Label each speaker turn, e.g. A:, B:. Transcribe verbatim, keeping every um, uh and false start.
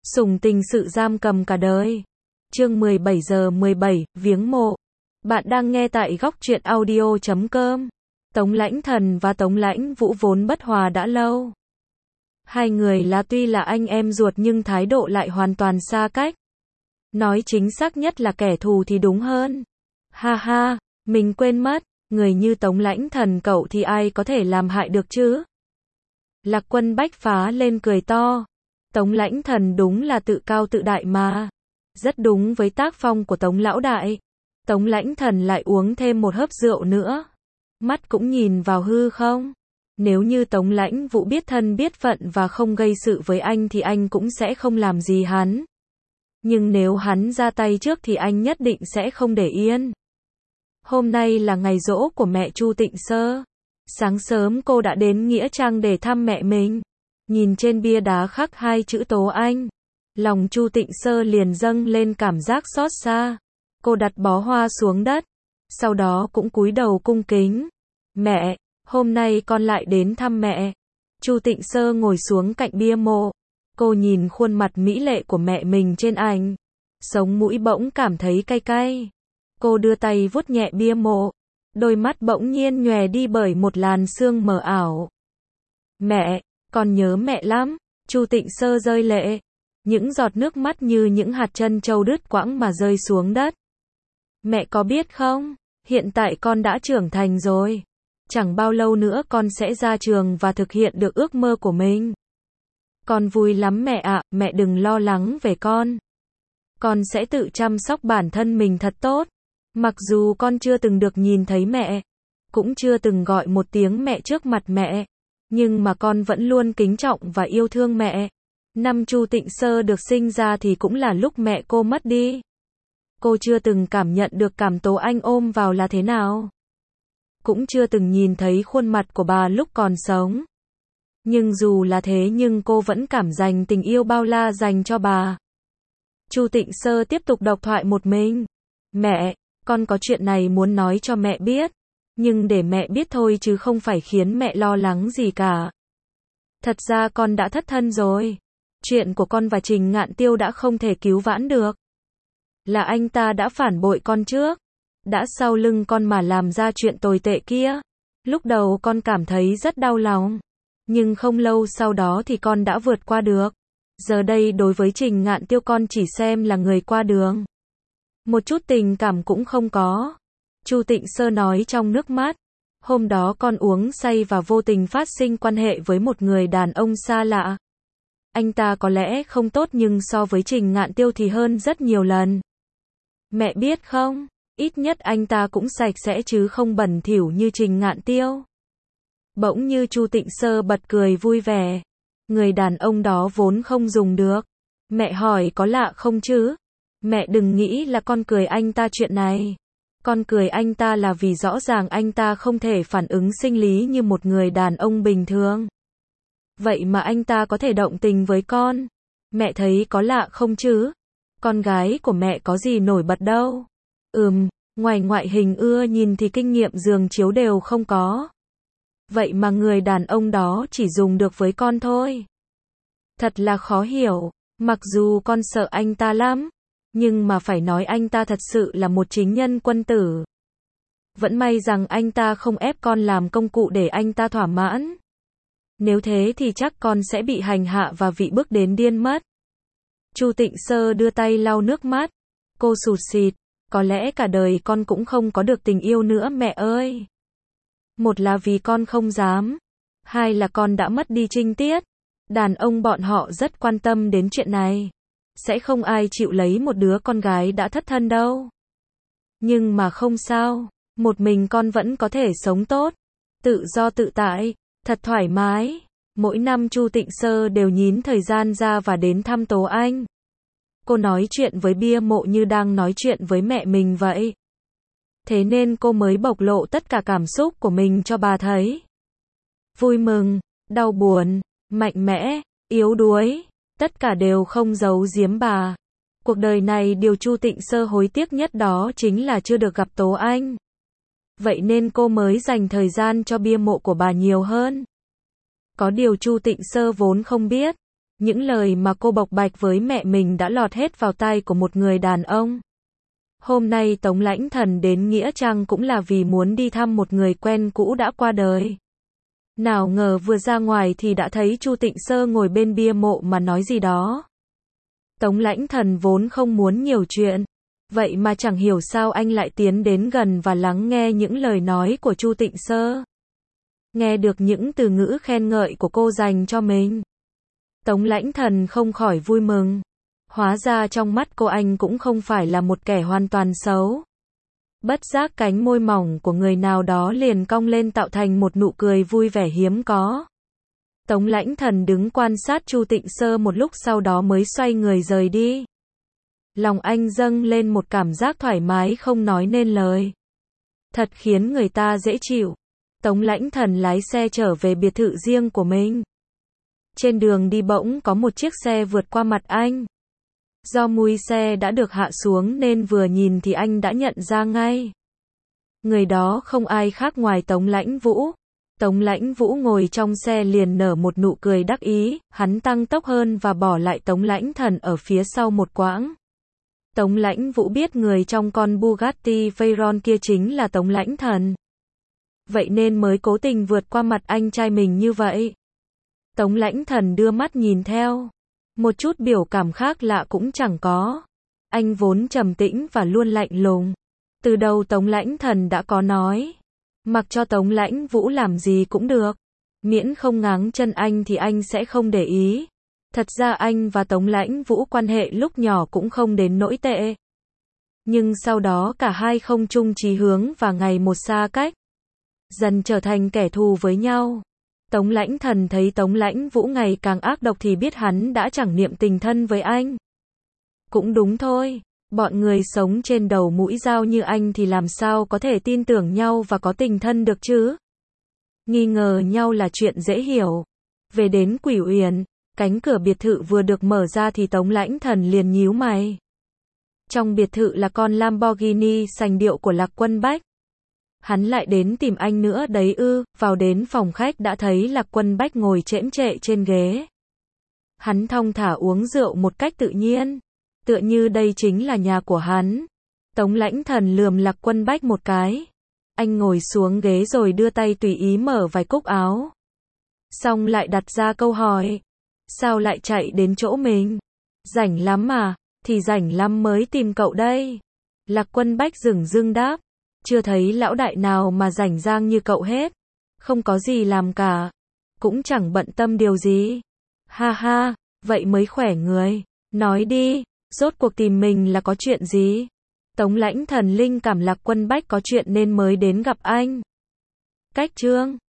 A: Sủng tình sự giam cầm cả đời. Chương mười bảy giờ mười bảy, viếng mộ. Bạn đang nghe tại góc truyện audio chấm com. Tống Lãnh Thần và Tống Lãnh Vũ vốn bất hòa đã lâu. Hai người là tuy là anh em ruột nhưng thái độ lại hoàn toàn xa cách. Nói chính xác nhất là kẻ thù thì đúng hơn. Ha ha, mình quên mất, người như Tống Lãnh Thần cậu thì ai có thể làm hại được chứ? Lạc Quân Bách phá lên cười to. Tống Lãnh Thần đúng là tự cao tự đại mà. Rất đúng với tác phong của Tống Lão Đại. Tống Lãnh Thần lại uống thêm một hớp rượu nữa. Mắt cũng nhìn vào hư không. Nếu như Tống Lãnh Vũ biết thân biết phận và không gây sự với anh thì anh cũng sẽ không làm gì hắn. Nhưng nếu hắn ra tay trước thì anh nhất định sẽ không để yên. Hôm nay là ngày giỗ của mẹ Chu Tịnh Sơ. Sáng sớm cô đã đến Nghĩa Trang để thăm mẹ mình. Nhìn trên bia đá khắc hai chữ Tố Anh. Lòng Chu Tịnh Sơ liền dâng lên cảm giác xót xa. Cô đặt bó hoa xuống đất. Sau đó cũng cúi đầu cung kính. Mẹ, hôm nay con lại đến thăm mẹ. Chu Tịnh Sơ ngồi xuống cạnh bia mộ. Cô nhìn khuôn mặt mỹ lệ của mẹ mình trên ảnh. Sống mũi bỗng cảm thấy cay cay. Cô đưa tay vuốt nhẹ bia mộ. Đôi mắt bỗng nhiên nhòe đi bởi một làn sương mờ ảo. Mẹ, con nhớ mẹ lắm. Chu Tịnh Sơ rơi lệ. Những giọt nước mắt như những hạt trân châu đứt quãng mà rơi xuống đất. Mẹ có biết không, hiện tại con đã trưởng thành rồi. Chẳng bao lâu nữa con sẽ ra trường và thực hiện được ước mơ của mình. Con vui lắm mẹ ạ, mẹ đừng lo lắng về con. Con sẽ tự chăm sóc bản thân mình thật tốt. Mặc dù con chưa từng được nhìn thấy mẹ, cũng chưa từng gọi một tiếng mẹ trước mặt mẹ, nhưng mà con vẫn luôn kính trọng và yêu thương mẹ. Năm Chu Tịnh Sơ được sinh ra thì cũng là lúc mẹ cô mất đi. Cô chưa từng cảm nhận được cảm Tố Anh ôm vào là thế nào. Cũng chưa từng nhìn thấy khuôn mặt của bà lúc còn sống. Nhưng dù là thế nhưng cô vẫn cảm dành tình yêu bao la dành cho bà. Chu Tịnh Sơ tiếp tục độc thoại một mình. Mẹ, con có chuyện này muốn nói cho mẹ biết. Nhưng để mẹ biết thôi chứ không phải khiến mẹ lo lắng gì cả. Thật ra con đã thất thân rồi. Chuyện của con và Trình Ngạn Tiêu đã không thể cứu vãn được. Là anh ta đã phản bội con trước. Đã sau lưng con mà làm ra chuyện tồi tệ kia. Lúc đầu con cảm thấy rất đau lòng. Nhưng không lâu sau đó thì con đã vượt qua được. Giờ đây đối với Trình Ngạn Tiêu con chỉ xem là người qua đường. Một chút tình cảm cũng không có. Chu Tịnh Sơ nói trong nước mắt. Hôm đó con uống say và vô tình phát sinh quan hệ với một người đàn ông xa lạ. Anh ta có lẽ không tốt nhưng so với Trình Ngạn Tiêu thì hơn rất nhiều lần. Mẹ biết không, ít nhất anh ta cũng sạch sẽ chứ không bẩn thỉu như Trình Ngạn Tiêu. Bỗng như Chu Tịnh Sơ bật cười vui vẻ. Người đàn ông đó vốn không dùng được. Mẹ hỏi có lạ không chứ? Mẹ đừng nghĩ là con cười anh ta chuyện này. Con cười anh ta là vì rõ ràng anh ta không thể phản ứng sinh lý như một người đàn ông bình thường. Vậy mà anh ta có thể động tình với con. Mẹ thấy có lạ không chứ? Con gái của mẹ có gì nổi bật đâu. Ừm, ngoài ngoại hình ưa nhìn thì kinh nghiệm giường chiếu đều không có. Vậy mà người đàn ông đó chỉ dùng được với con thôi. Thật là khó hiểu. Mặc dù con sợ anh ta lắm. Nhưng mà phải nói anh ta thật sự là một chính nhân quân tử. Vẫn may rằng anh ta không ép con làm công cụ để anh ta thỏa mãn. Nếu thế thì chắc con sẽ bị hành hạ và bị bức đến điên mất. Chu Tịnh Sơ đưa tay lau nước mắt. Cô sụt sịt. Có lẽ cả đời con cũng không có được tình yêu nữa mẹ ơi. Một là vì con không dám. Hai là con đã mất đi trinh tiết. Đàn ông bọn họ rất quan tâm đến chuyện này. Sẽ không ai chịu lấy một đứa con gái đã thất thân đâu. Nhưng mà không sao. Một mình con vẫn có thể sống tốt. Tự do tự tại. Thật thoải mái. Mỗi năm Chu Tịnh Sơ đều nhín thời gian ra và đến thăm Tố Anh. Cô nói chuyện với bia mộ như đang nói chuyện với mẹ mình vậy. Thế nên cô mới bộc lộ tất cả cảm xúc của mình cho bà thấy. Vui mừng, đau buồn, mạnh mẽ, yếu đuối. Tất cả đều không giấu giếm bà. Cuộc đời này điều Chu Tịnh Sơ hối tiếc nhất đó chính là chưa được gặp Tố Anh. Vậy nên cô mới dành thời gian cho bia mộ của bà nhiều hơn. Có điều Chu Tịnh Sơ vốn không biết. Những lời mà cô bộc bạch với mẹ mình đã lọt hết vào tai của một người đàn ông. Hôm nay Tống Lãnh Thần đến Nghĩa Trang cũng là vì muốn đi thăm một người quen cũ đã qua đời. Nào ngờ vừa ra ngoài thì đã thấy Chu Tịnh Sơ ngồi bên bia mộ mà nói gì đó. Tống Lãnh Thần vốn không muốn nhiều chuyện, vậy mà chẳng hiểu sao anh lại tiến đến gần và lắng nghe những lời nói của Chu Tịnh Sơ. Nghe được những từ ngữ khen ngợi của cô dành cho mình, Tống Lãnh Thần không khỏi vui mừng. Hóa ra trong mắt cô anh cũng không phải là một kẻ hoàn toàn xấu. Bất giác cánh môi mỏng của người nào đó liền cong lên tạo thành một nụ cười vui vẻ hiếm có. Tống Lãnh Thần đứng quan sát Chu Tịnh Sơ một lúc sau đó mới xoay người rời đi. Lòng anh dâng lên một cảm giác thoải mái không nói nên lời. Thật khiến người ta dễ chịu. Tống Lãnh Thần lái xe trở về biệt thự riêng của mình. Trên đường đi bỗng có một chiếc xe vượt qua mặt anh. Do mui xe đã được hạ xuống nên vừa nhìn thì anh đã nhận ra ngay. Người đó không ai khác ngoài Tống Lãnh Vũ. Tống Lãnh Vũ ngồi trong xe liền nở một nụ cười đắc ý, hắn tăng tốc hơn và bỏ lại Tống Lãnh Thần ở phía sau một quãng. Tống Lãnh Vũ biết người trong con Bugatti Veyron kia chính là Tống Lãnh Thần. Vậy nên mới cố tình vượt qua mặt anh trai mình như vậy. Tống Lãnh Thần đưa mắt nhìn theo. Một chút biểu cảm khác lạ cũng chẳng có. Anh vốn trầm tĩnh và luôn lạnh lùng. Từ đầu Tống Lãnh Thần đã có nói. Mặc cho Tống Lãnh Vũ làm gì cũng được. Miễn không ngáng chân anh thì anh sẽ không để ý. Thật ra anh và Tống Lãnh Vũ quan hệ lúc nhỏ cũng không đến nỗi tệ. Nhưng sau đó cả hai không chung chí hướng và ngày một xa cách. Dần trở thành kẻ thù với nhau. Tống Lãnh Thần thấy Tống Lãnh Vũ ngày càng ác độc thì biết hắn đã chẳng niệm tình thân với anh. Cũng đúng thôi, bọn người sống trên đầu mũi dao như anh thì làm sao có thể tin tưởng nhau và có tình thân được chứ? Nghi ngờ nhau là chuyện dễ hiểu. Về đến Quỷ Uyển, cánh cửa biệt thự vừa được mở ra thì Tống Lãnh Thần liền nhíu mày. Trong biệt thự là con Lamborghini sành điệu của Lạc Quân Bách. Hắn lại đến tìm anh nữa đấy ư? Vào đến phòng khách đã thấy Lạc Quân Bách ngồi chễm chệ trên ghế. Hắn thong thả uống rượu một cách tự nhiên, tựa như đây chính là nhà của hắn. Tống Lãnh Thần lườm Lạc Quân Bách một cái. Anh ngồi xuống ghế rồi đưa tay tùy ý mở vài cúc áo. Xong lại đặt ra câu hỏi. Sao lại chạy đến chỗ mình? Rảnh lắm mà, thì rảnh lắm mới tìm cậu đây. Lạc Quân Bách dửng dưng đáp. Chưa thấy lão đại nào mà rảnh rang như cậu hết. Không có gì làm cả. Cũng chẳng bận tâm điều gì. Ha ha, vậy mới khỏe người. Nói đi, rốt cuộc tìm mình là có chuyện gì? Tống Lãnh Thần linh cảm Lạc Quân Bách có chuyện nên mới đến gặp anh. Cách chương